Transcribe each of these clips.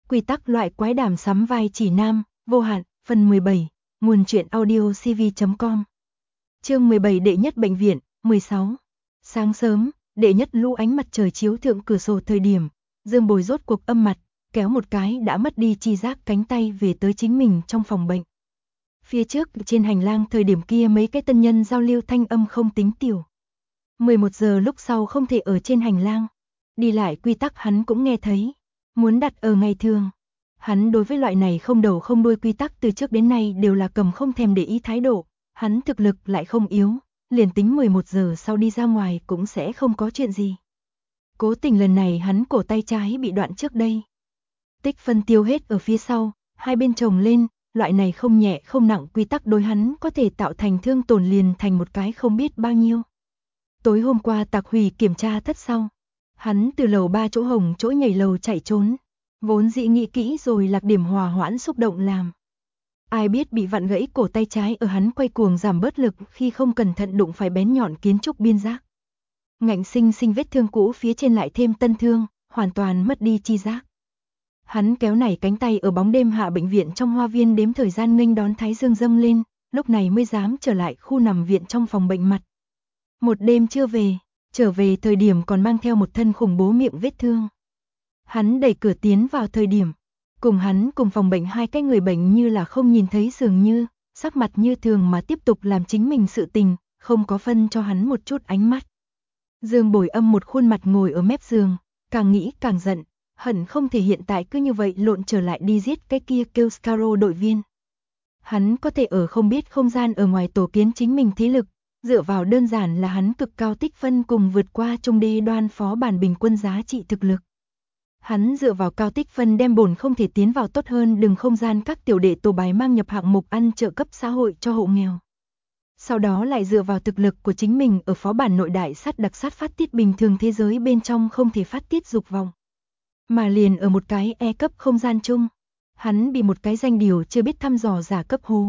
Quy tắc loại quái đàm sắm vai chỉ nam, vô hạn, phần 17, nguồn truyện audio cv.com. Chương 17 đệ nhất bệnh viện, 16. Sáng sớm, đệ nhất lũ ánh mặt trời chiếu thượng cửa sổ thời điểm, Dương Bồi rốt cuộc âm mặt, kéo một cái đã mất đi chi giác cánh tay về tới chính mình trong phòng bệnh. Phía trước trên hành lang thời điểm kia mấy cái tân nhân giao lưu thanh âm không tính tiểu. 11 giờ lúc sau không thể ở trên hành lang. Đi lại quy tắc hắn cũng nghe thấy. Muốn đặt ở ngày thường. Hắn đối với loại này không đầu không đuôi quy tắc từ trước đến nay đều là cầm không thèm để ý thái độ. Hắn thực lực lại không yếu, liền tính 11 giờ sau đi ra ngoài cũng sẽ không có chuyện gì. Cố tình lần này hắn cổ tay trái bị đoạn trước đây. Tích phân tiêu hết ở phía sau, hai bên chồng lên, loại này không nhẹ không nặng quy tắc đối hắn có thể tạo thành thương tổn liền thành một cái không biết bao nhiêu. Tối hôm qua Tạc Hủy kiểm tra thất sau. Hắn từ lầu 3 chỗ hồng chỗ nhảy lầu chạy trốn. Vốn dĩ nghĩ kỹ rồi lạc điểm hòa hoãn xúc động làm. Ai biết bị vặn gãy cổ tay trái ở hắn quay cuồng giảm bớt lực khi không cẩn thận đụng phải bén nhọn kiến trúc biên giác. Ngạnh sinh sinh vết thương cũ phía trên lại thêm tân thương, hoàn toàn mất đi chi giác. Hắn kéo nảy cánh tay ở bóng đêm hạ bệnh viện trong hoa viên đếm thời gian nghênh đón thái dương dâng lên, lúc này mới dám trở lại khu nằm viện trong phòng bệnh mặt. Một đêm chưa về, trở về thời điểm còn mang theo một thân khủng bố miệng vết thương. Hắn đẩy cửa tiến vào thời điểm, cùng hắn cùng phòng bệnh hai cái người bệnh như là không nhìn thấy dường như, sắc mặt như thường mà tiếp tục làm chính mình sự tình, không có phân cho hắn một chút ánh mắt. Dương Bồi âm một khuôn mặt ngồi ở mép giường, càng nghĩ càng giận, hận không thể hiện tại cứ như vậy lộn trở lại đi giết cái kia kêu Scaro đội viên. Hắn có thể ở không biết không gian ở ngoài tổ kiến chính mình thế lực, dựa vào đơn giản là hắn cực cao tích phân cùng vượt qua trung đê đoan phó bản bình quân giá trị thực lực. Hắn dựa vào cao tích phân đem bổn không thể tiến vào tốt hơn đừng không gian các tiểu đệ tổ bài mang nhập hạng mục ăn trợ cấp xã hội cho hộ nghèo. Sau đó lại dựa vào thực lực của chính mình ở phó bản nội đại sát đặc sát phát tiết bình thường thế giới bên trong không thể phát tiết dục vọng. Mà liền ở một cái E cấp không gian chung, hắn bị một cái danh điều chưa biết thăm dò giả cấp hố.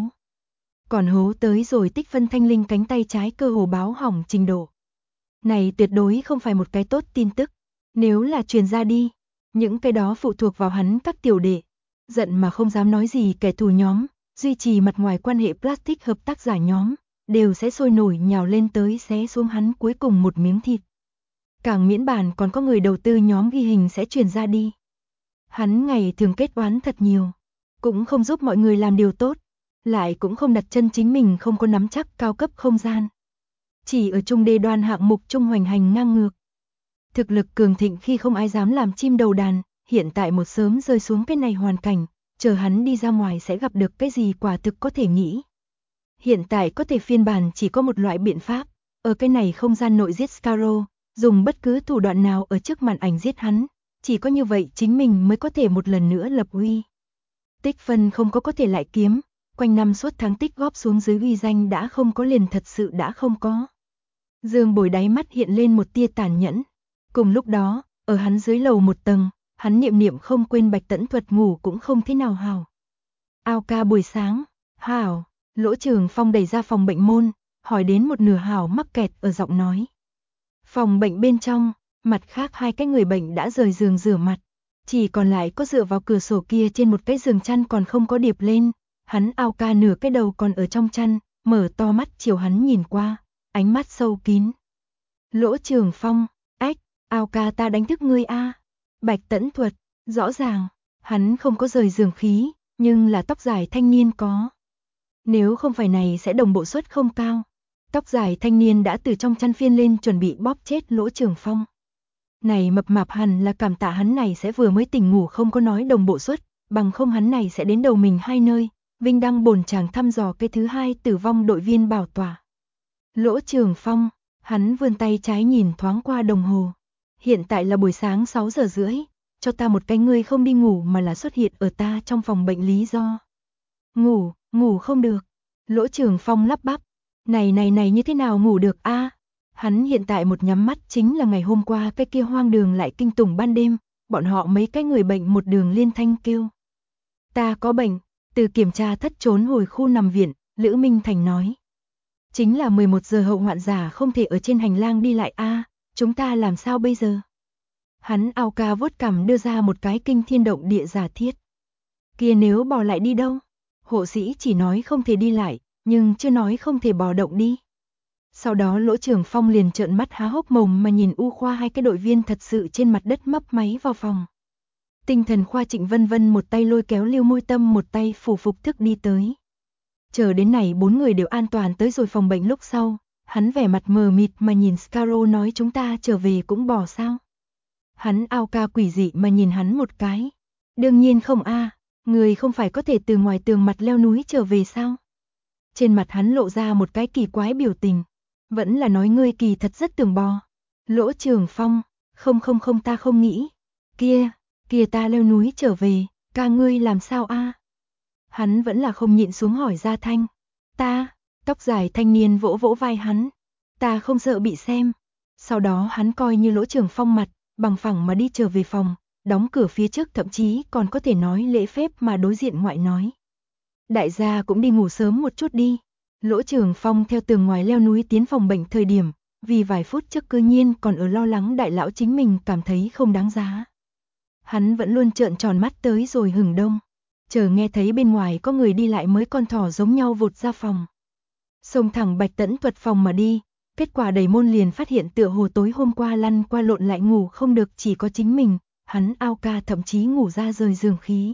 Còn hố tới rồi tích phân thanh linh cánh tay trái cơ hồ báo hỏng trình độ. Này tuyệt đối không phải một cái tốt tin tức. Nếu là truyền ra đi, những cái đó phụ thuộc vào hắn các tiểu đệ. Giận mà không dám nói gì kẻ thù nhóm, duy trì mặt ngoài quan hệ plastic hợp tác giả nhóm, đều sẽ sôi nổi nhào lên tới xé xuống hắn cuối cùng một miếng thịt. Càng miễn bàn còn có người đầu tư nhóm ghi hình sẽ truyền ra đi. Hắn ngày thường kết oán thật nhiều, cũng không giúp mọi người làm điều tốt. Lại cũng không đặt chân chính mình không có nắm chắc cao cấp không gian. Chỉ ở trung đê đoan hạng mục trung hoành hành ngang ngược. Thực lực cường thịnh khi không ai dám làm chim đầu đàn, hiện tại một sớm rơi xuống cái này hoàn cảnh, chờ hắn đi ra ngoài sẽ gặp được cái gì quả thực có thể nghĩ. Hiện tại có thể phiên bản chỉ có một loại biện pháp, ở cái này không gian nội giết Scaro, dùng bất cứ thủ đoạn nào ở trước màn ảnh giết hắn, chỉ có như vậy chính mình mới có thể một lần nữa lập uy. Tích phân không có thể lại kiếm. Quanh năm suốt tháng tích góp xuống dưới uy danh đã không có liền thật sự đã không có. Dương Bồi đáy mắt hiện lên một tia tàn nhẫn. Cùng lúc đó, ở hắn dưới lầu một tầng, hắn niệm niệm không quên Bạch Tẫn thuật ngủ cũng không thế nào hào. Ao ca buổi sáng, hảo, Lỗ Trường Phong đẩy ra phòng bệnh môn, hỏi đến một nửa hảo mắc kẹt ở giọng nói. Phòng bệnh bên trong, mặt khác hai cái người bệnh đã rời giường rửa mặt. Chỉ còn lại có dựa vào cửa sổ kia trên một cái giường chăn còn không có điệp lên. Hắn Ao ca nửa cái đầu còn ở trong chăn, mở to mắt chiều hắn nhìn qua, ánh mắt sâu kín. Lỗ Trường Phong, ách, Ao ca ta đánh thức ngươi a. Bạch Tẫn thuật, rõ ràng, hắn không có rời giường khí, nhưng là tóc dài thanh niên có. Nếu không phải này sẽ đồng bộ suất không cao. Tóc dài thanh niên đã từ trong chăn phiên lên chuẩn bị bóp chết Lỗ Trường Phong. Này mập mạp hẳn là cảm tạ hắn này sẽ vừa mới tỉnh ngủ không có nói đồng bộ suất, bằng không hắn này sẽ đến đầu mình hai nơi. Vinh đăng bổn chàng thăm dò cái thứ hai tử vong đội viên bảo tỏa. Lỗ Trường Phong, hắn vươn tay trái nhìn thoáng qua đồng hồ. Hiện tại là buổi sáng 6 giờ rưỡi, cho ta một cái ngươi không đi ngủ mà là xuất hiện ở ta trong phòng bệnh lý do. Ngủ không được. Lỗ Trường Phong lắp bắp. Này như thế nào ngủ được a? Hắn hiện tại một nhắm mắt chính là ngày hôm qua cái kia hoang đường lại kinh tủng ban đêm, bọn họ mấy cái người bệnh một đường liên thanh kêu. Ta có bệnh. Từ kiểm tra thất trốn hồi khu nằm viện, Lữ Minh Thành nói. Chính là 11 giờ hậu hoạn giả không thể ở trên hành lang đi lại a, chúng ta làm sao bây giờ? Hắn ao ca vuốt cằm đưa ra một cái kinh thiên động địa giả thiết. Kia nếu bò lại đi đâu? Hộ sĩ chỉ nói không thể đi lại, nhưng chưa nói không thể bò động đi. Sau đó Lỗ Trường Phong liền trợn mắt há hốc mồm mà nhìn U Khoa hai cái đội viên thật sự trên mặt đất mấp máy vào phòng. Tinh thần khoa Trịnh Vân Vân một tay lôi kéo Lưu Môi Tâm một tay phủ phục thức đi tới. Chờ đến này 4 người đều an toàn tới rồi phòng bệnh lúc sau, hắn vẻ mặt mờ mịt mà nhìn Scarrow nói chúng ta trở về cũng bỏ sao. Hắn ao ca quỷ dị mà nhìn hắn một cái. Đương nhiên không a, người không phải có thể từ ngoài tường mặt leo núi trở về sao? Trên mặt hắn lộ ra một cái kỳ quái biểu tình. Vẫn là nói ngươi kỳ thật rất tưởng bò. Lỗ Trường Phong, không ta không nghĩ. Kia ta leo núi trở về, ca ngươi làm sao a? Hắn vẫn là không nhịn xuống hỏi ra thanh. Ta, tóc dài thanh niên vỗ vỗ vai hắn. Ta không sợ bị xem. Sau đó hắn coi như Lỗ Trường Phong mặt, bằng phẳng mà đi trở về phòng, đóng cửa phía trước thậm chí còn có thể nói lễ phép mà đối diện ngoại nói. Đại gia cũng đi ngủ sớm một chút đi. Lỗ Trường Phong theo tường ngoài leo núi tiến phòng bệnh thời điểm, vì vài phút trước cư nhiên còn ở lo lắng đại lão chính mình cảm thấy không đáng giá. Hắn vẫn luôn trợn tròn mắt tới rồi hừng đông, chờ nghe thấy bên ngoài có người đi lại mới con thỏ giống nhau vụt ra phòng. Xông thẳng Bạch Tẫn Thuật phòng mà đi, kết quả đẩy môn liền phát hiện tựa hồ tối hôm qua lăn qua lộn lại ngủ không được chỉ có chính mình, hắn ao ca thậm chí ngủ ra rời giường khí.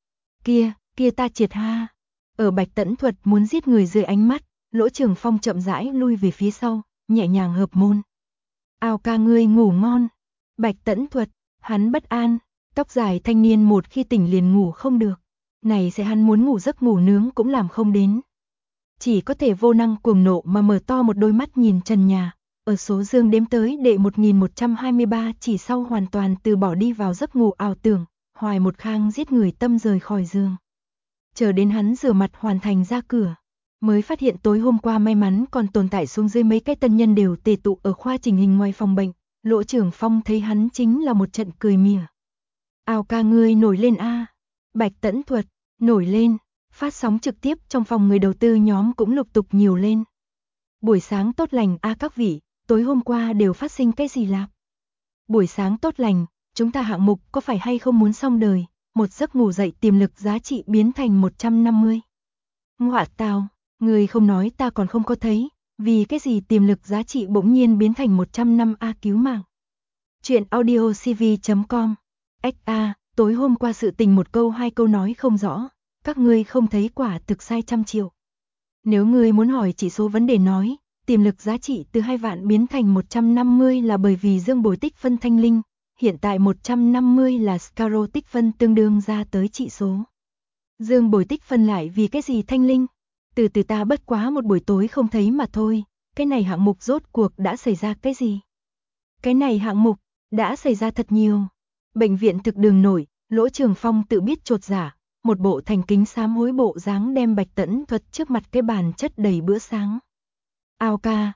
Kia ta triệt ha. Ở Bạch Tẫn Thuật muốn giết người dưới ánh mắt, Lỗ Trường Phong chậm rãi lui về phía sau, nhẹ nhàng hợp môn. Ao ca ngươi ngủ ngon. Bạch Tẫn Thuật, hắn bất an, tóc dài thanh niên một khi tỉnh liền ngủ không được. Này sẽ hắn muốn ngủ giấc ngủ nướng cũng làm không đến. Chỉ có thể vô năng cuồng nộ mà mở to một đôi mắt nhìn trần nhà, ở số dương đếm tới đệ 1123 chỉ sau hoàn toàn từ bỏ đi vào giấc ngủ ảo tưởng, hoài một khang giết người tâm rời khỏi giường. Chờ đến hắn rửa mặt hoàn thành ra cửa, mới phát hiện tối hôm qua may mắn còn tồn tại xuống dưới mấy cái tân nhân đều tề tụ ở khoa chỉnh hình ngoài phòng bệnh. Lỗ Trường Phong thấy hắn chính là một trận cười mỉa. Ao ca ngươi nổi lên a. Bạch Tẫn Thuật, nổi lên. Phát sóng trực tiếp trong phòng người đầu tư nhóm cũng lục tục nhiều lên. Buổi sáng tốt lành a các vị, tối hôm qua đều phát sinh cái gì lạp? Buổi sáng tốt lành, chúng ta hạng mục có phải hay không muốn xong đời, một giấc ngủ dậy tiềm lực giá trị biến thành 150. Ngọa tào, người không nói ta còn không có thấy, vì cái gì tiềm lực giá trị bỗng nhiên biến thành 100 a cứu mạng. Chuyện audio cv.com. XA, tối hôm qua sự tình một câu hai câu nói không rõ. Các ngươi không thấy quả thực sai trăm triệu. Nếu ngươi muốn hỏi chỉ số vấn đề nói, tiềm lực giá trị từ 2 vạn biến thành 150 là bởi vì dương bồi tích phân thanh linh, hiện tại 150 là Scarrow tích phân tương đương ra tới trị số. Dương bồi tích phân lại vì cái gì thanh linh? Từ ta bất quá một buổi tối không thấy mà thôi, cái này hạng mục rốt cuộc đã xảy ra cái gì? Cái này hạng mục đã xảy ra thật nhiều. Bệnh viện thực đường nổi, Lỗ Trường Phong tự biết chột dạ. Một bộ thành kính sám hối bộ dáng đem Bạch Tẫn Thuật trước mặt cái bàn chất đầy bữa sáng. Ao ca,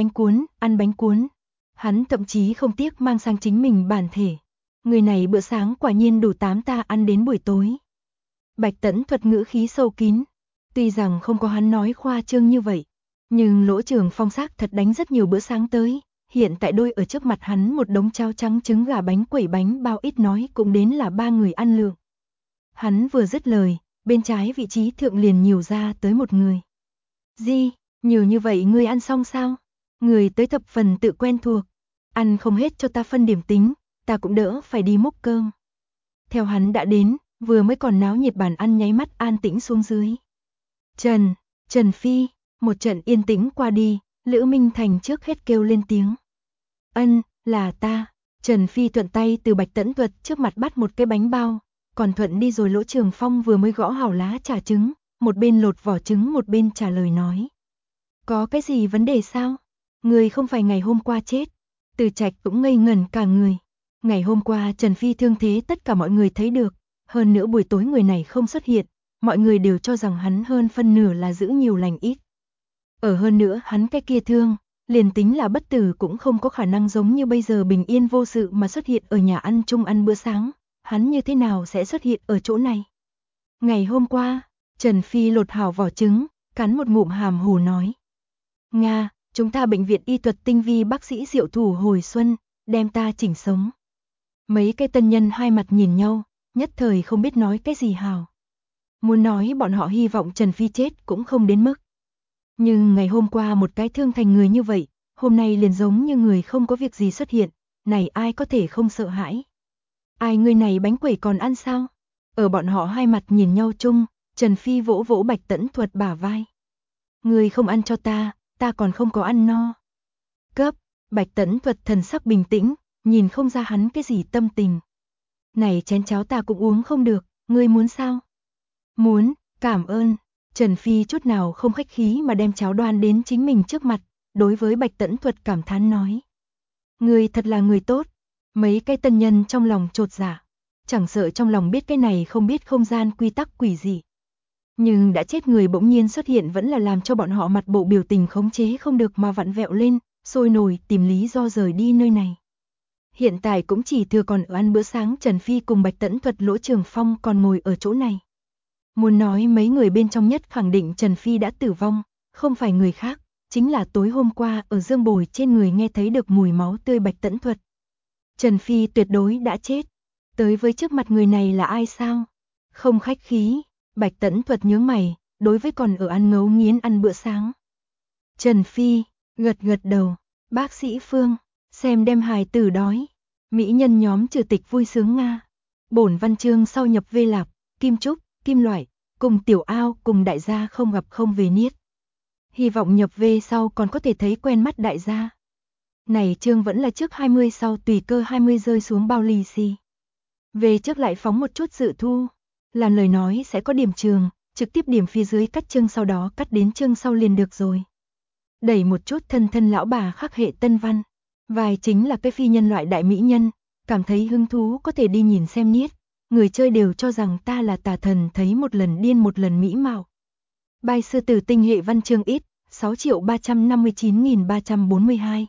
ăn bánh cuốn. Hắn thậm chí không tiếc mang sang chính mình bản thể. Người này bữa sáng quả nhiên đủ 8 ta ăn đến buổi tối. Bạch Tẫn Thuật ngữ khí sâu kín. Tuy rằng không có hắn nói khoa trương như vậy, nhưng Lỗ Trường Phong xác thật đánh rất nhiều bữa sáng tới. Hiện tại đôi ở trước mặt hắn một đống cháo trắng trứng gà bánh quẩy bánh bao ít nói cũng đến là 3 người ăn lượng. Hắn vừa dứt lời, bên trái vị trí thượng liền nhiều ra tới một người. Gì, nhiều như vậy ngươi ăn xong sao? Người tới thập phần tự quen thuộc. Ăn không hết cho ta phân điểm tính, ta cũng đỡ phải đi múc cơm. Theo hắn đã đến, vừa mới còn náo nhiệt bàn ăn nháy mắt an tĩnh xuống dưới. Trần Phi, một trận yên tĩnh qua đi, Lữ Minh Thành trước hết kêu lên tiếng. Là ta. Trần Phi thuận tay từ Bạch Tẫn Thuật trước mặt bắt một cái bánh bao. Còn thuận đi rồi Lỗ Trường Phong vừa mới gõ hảo lá trà trứng, một bên lột vỏ trứng một bên trả lời nói. Có cái gì vấn đề sao? Người không phải ngày hôm qua chết. Từ Trạch cũng ngây ngẩn cả người. Ngày hôm qua Trần Phi thương thế tất cả mọi người thấy được. Hơn nữa buổi tối người này không xuất hiện. Mọi người đều cho rằng hắn hơn phân nửa là giữ nhiều lành ít. Ở hơn nữa hắn cái kia thương, liền tính là bất tử cũng không có khả năng giống như bây giờ bình yên vô sự mà xuất hiện ở nhà ăn chung ăn bữa sáng. Hắn như thế nào sẽ xuất hiện ở chỗ này? Ngày hôm qua, Trần Phi lột hảo vỏ trứng, cắn một ngụm hàm hồ nói. Nga, chúng ta bệnh viện y thuật tinh vi bác sĩ Diệu Thủ hồi xuân, đem ta chỉnh sống. Mấy cái tân nhân hai mặt nhìn nhau, nhất thời không biết nói cái gì hào. Muốn nói bọn họ hy vọng Trần Phi chết cũng không đến mức. Nhưng ngày hôm qua một cái thương thành người như vậy, hôm nay liền giống như người không có việc gì xuất hiện, này ai có thể không sợ hãi. Ai người này bánh quẩy còn ăn sao? Ở bọn họ hai mặt nhìn nhau chung, Trần Phi vỗ vỗ Bạch Tẫn Thuật bả vai. Người không ăn cho ta còn không có ăn no. Cấp, Bạch Tẫn Thuật thần sắc bình tĩnh, nhìn không ra hắn cái gì tâm tình. Này chén cháo ta cũng uống không được, ngươi muốn sao? Muốn, cảm ơn. Trần Phi chút nào không khách khí mà đem cháo đoan đến chính mình trước mặt, đối với Bạch Tẫn Thuật cảm thán nói. Ngươi thật là người tốt. Mấy cái tân nhân trong lòng chột dạ, chẳng sợ trong lòng biết cái này không biết không gian quy tắc quỷ gì. Nhưng đã chết người bỗng nhiên xuất hiện vẫn là làm cho bọn họ mặt bộ biểu tình khống chế không được mà vặn vẹo lên, sôi nổi tìm lý do rời đi nơi này. Hiện tại cũng chỉ thừa còn ở ăn bữa sáng Trần Phi cùng Bạch Tẫn Thuật Lỗ Trường Phong còn ngồi ở chỗ này. Muốn nói mấy người bên trong nhất khẳng định Trần Phi đã tử vong, không phải người khác, chính là tối hôm qua ở Dương Bồi trên người nghe thấy được mùi máu tươi Bạch Tẫn Thuật. Trần Phi tuyệt đối đã chết. Tới với trước mặt người này là ai sao? Không khách khí, Bạch Tẫn Thuật nhướng mày, đối với còn ở ăn ngấu nghiến ăn bữa sáng. Trần Phi, gật gật đầu, bác sĩ Phương, xem đem hài tử đói. Mỹ nhân nhóm trừ tịch vui sướng Nga. Bổn văn chương sau nhập vê lạp, kim trúc, kim loại, cùng tiểu ao cùng đại gia không gặp không về niết. Hy vọng nhập về sau còn có thể thấy quen mắt đại gia. Này chương vẫn là trước 20 sau tùy cơ 20 rơi xuống bao lì xì. Về trước lại phóng một chút dự thu. Làm lời nói sẽ có điểm trường, trực tiếp điểm phía dưới cắt chương sau đó cắt đến chương sau liền được rồi. Đẩy một chút thân thân lão bà khắc hệ tân văn. Vài chính là cái phi nhân loại đại mỹ nhân, cảm thấy hứng thú có thể đi nhìn xem niết. Người chơi đều cho rằng ta là tà thần thấy một lần điên một lần mỹ mạo. Bài sư tử tinh hệ văn chương ít, 6.359.342.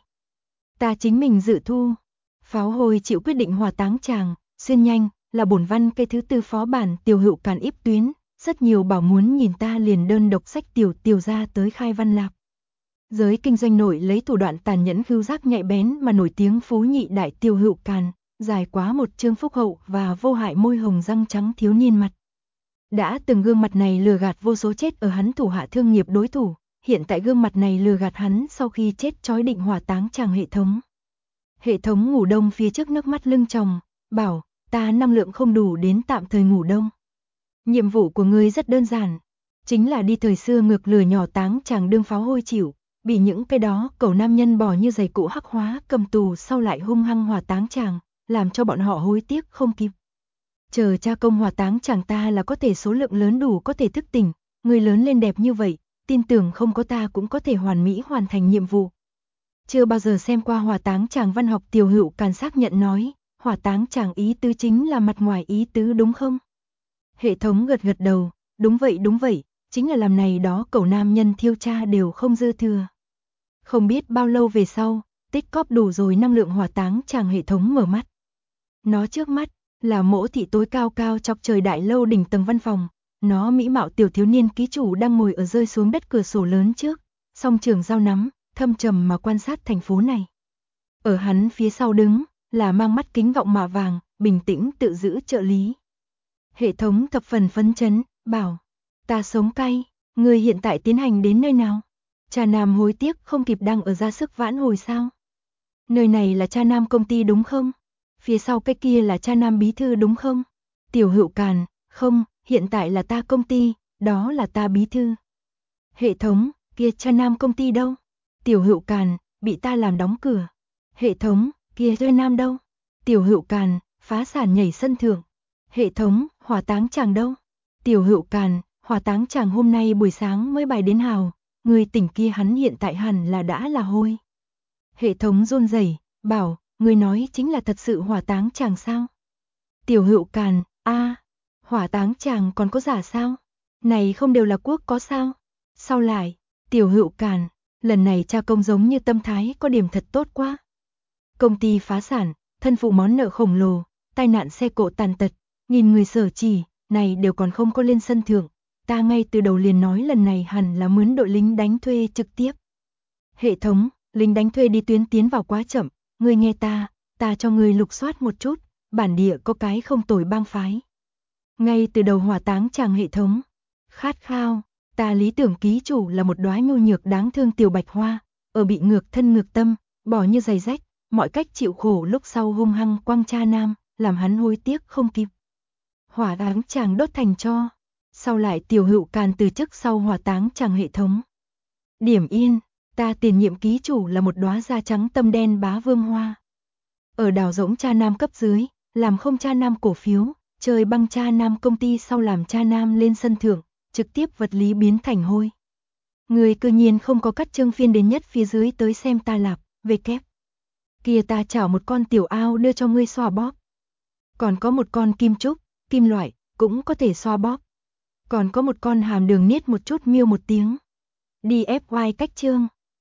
Ta chính mình dự thu. Pháo hồi chịu quyết định hỏa táng chàng, xuyên nhanh, là bổn văn cây thứ tư phó bản tiểu hữu càn íp tuyến. Rất nhiều bảo muốn nhìn ta liền đơn độc sách tiểu ra tới khai văn lạp. Giới kinh doanh nổi lấy thủ đoạn tàn nhẫn khứu giác nhạy bén mà nổi tiếng phú nhị đại tiểu hữu càn. Dài quá một chương phúc hậu và vô hại môi hồng răng trắng thiếu niên mặt. Đã từng gương mặt này lừa gạt vô số chết ở hắn thủ hạ thương nghiệp đối thủ, hiện tại gương mặt này lừa gạt hắn sau khi chết chói định hỏa táng chàng hệ thống. Hệ thống ngủ đông phía trước nước mắt lưng tròng, bảo, ta năng lượng không đủ đến tạm thời ngủ đông. Nhiệm vụ của ngươi rất đơn giản, chính là đi thời xưa ngược lửa nhỏ táng chàng đương pháo hôi chịu, bị những cái đó cẩu nam nhân bỏ như giày cũ hắc hóa cầm tù sau lại hung hăng hỏa táng chàng, làm cho bọn họ hối tiếc không kịp. Chờ cha công hỏa táng chàng ta là có thể số lượng lớn đủ có thể thức tỉnh, người lớn lên đẹp như vậy, tin tưởng không có ta cũng có thể hoàn mỹ hoàn thành nhiệm vụ. Chưa bao giờ xem qua hỏa táng chàng văn học tiểu hữu càn xác nhận nói, hỏa táng chàng ý tứ chính là mặt ngoài ý tứ đúng không? Hệ thống gật gật đầu, đúng vậy, chính là làm này đó cẩu nam nhân thiêu cha đều không dư thừa. Không biết bao lâu về sau, tích cóp đủ rồi năng lượng hỏa táng chàng hệ thống mở mắt. Nó trước mắt là mỗ thị tối cao cao chọc trời đại lâu đỉnh tầng văn phòng, nó mỹ mạo tiểu thiếu niên ký chủ đang ngồi ở rơi xuống đất cửa sổ lớn trước, song trường dao nắm, thâm trầm mà quan sát thành phố này. Ở hắn phía sau đứng, là mang mắt kính gọng mạ vàng, bình tĩnh tự giữ trợ lý. Hệ thống thập phần phấn chấn, bảo, ta sống cay, người hiện tại tiến hành đến nơi nào? Cha Nam hối tiếc không kịp đang ở ra sức vãn hồi sao? Nơi này là cha Nam công ty đúng không? Phía sau cái kia là cha Nam bí thư đúng không? Tiểu hữu càn, không, hiện tại là ta công ty, đó là ta bí thư. Hệ thống, kia cha Nam công ty đâu? Tiểu hữu càn, bị ta làm đóng cửa. Hệ thống, kia cha Nam đâu? Tiểu hữu càn, phá sản nhảy sân thượng. Hệ thống, hỏa táng chàng đâu? Tiểu hữu càn, hỏa táng chàng hôm nay buổi sáng mới bài đến hào, người tỉnh kia hắn hiện tại hẳn là đã là hôi. Hệ thống run rẩy, bảo, người nói chính là thật sự hỏa táng chàng sao? Tiểu hữu càn, hỏa táng chàng còn có giả sao? Này không đều là quốc có sao? Sau lại, tiểu hữu càn, lần này cha công giống như tâm thái có điểm thật tốt quá. Công ty phá sản, thân phụ món nợ khổng lồ, tai nạn xe cộ tàn tật, nghìn người sở chỉ, này đều còn không có lên sân thượng. Ta ngay từ đầu liền nói lần này hẳn là mướn đội lính đánh thuê trực tiếp. Hệ thống, lính đánh thuê đi tuyến tiến vào quá chậm, ngươi nghe ta cho ngươi lục soát một chút, bản địa có cái không tồi bang phái. Ngay từ đầu hỏa táng chàng hệ thống. Khát khao, ta lý tưởng ký chủ là một đóa nhu nhược đáng thương tiểu bạch hoa, ở bị ngược thân ngược tâm, bỏ như giày rách, mọi cách chịu khổ lúc sau hung hăng quăng cha nam, làm hắn hối tiếc không kịp. Hỏa táng chàng đốt thành tro, sau lại tiểu hữu càn từ chức sau hỏa táng chàng hệ thống. Điểm yên, ta tiền nhiệm ký chủ là một đóa da trắng tâm đen bá vương hoa. Ở đào rỗng cha nam cấp dưới, làm không cha nam cổ phiếu, chơi băng cha nam công ty sau làm cha nam lên sân thượng, trực tiếp vật lý biến thành hôi. Người cư nhiên không có cắt chương phiên đến nhất phía dưới tới xem ta lạp, về kép. Kia ta chảo một con tiểu ao đưa cho ngươi xoa bóp. Còn có một con kim trúc, kim loại, cũng có thể xoa bóp. Còn có một con hàm đường niết một chút miêu một tiếng. Đi FY cách chương.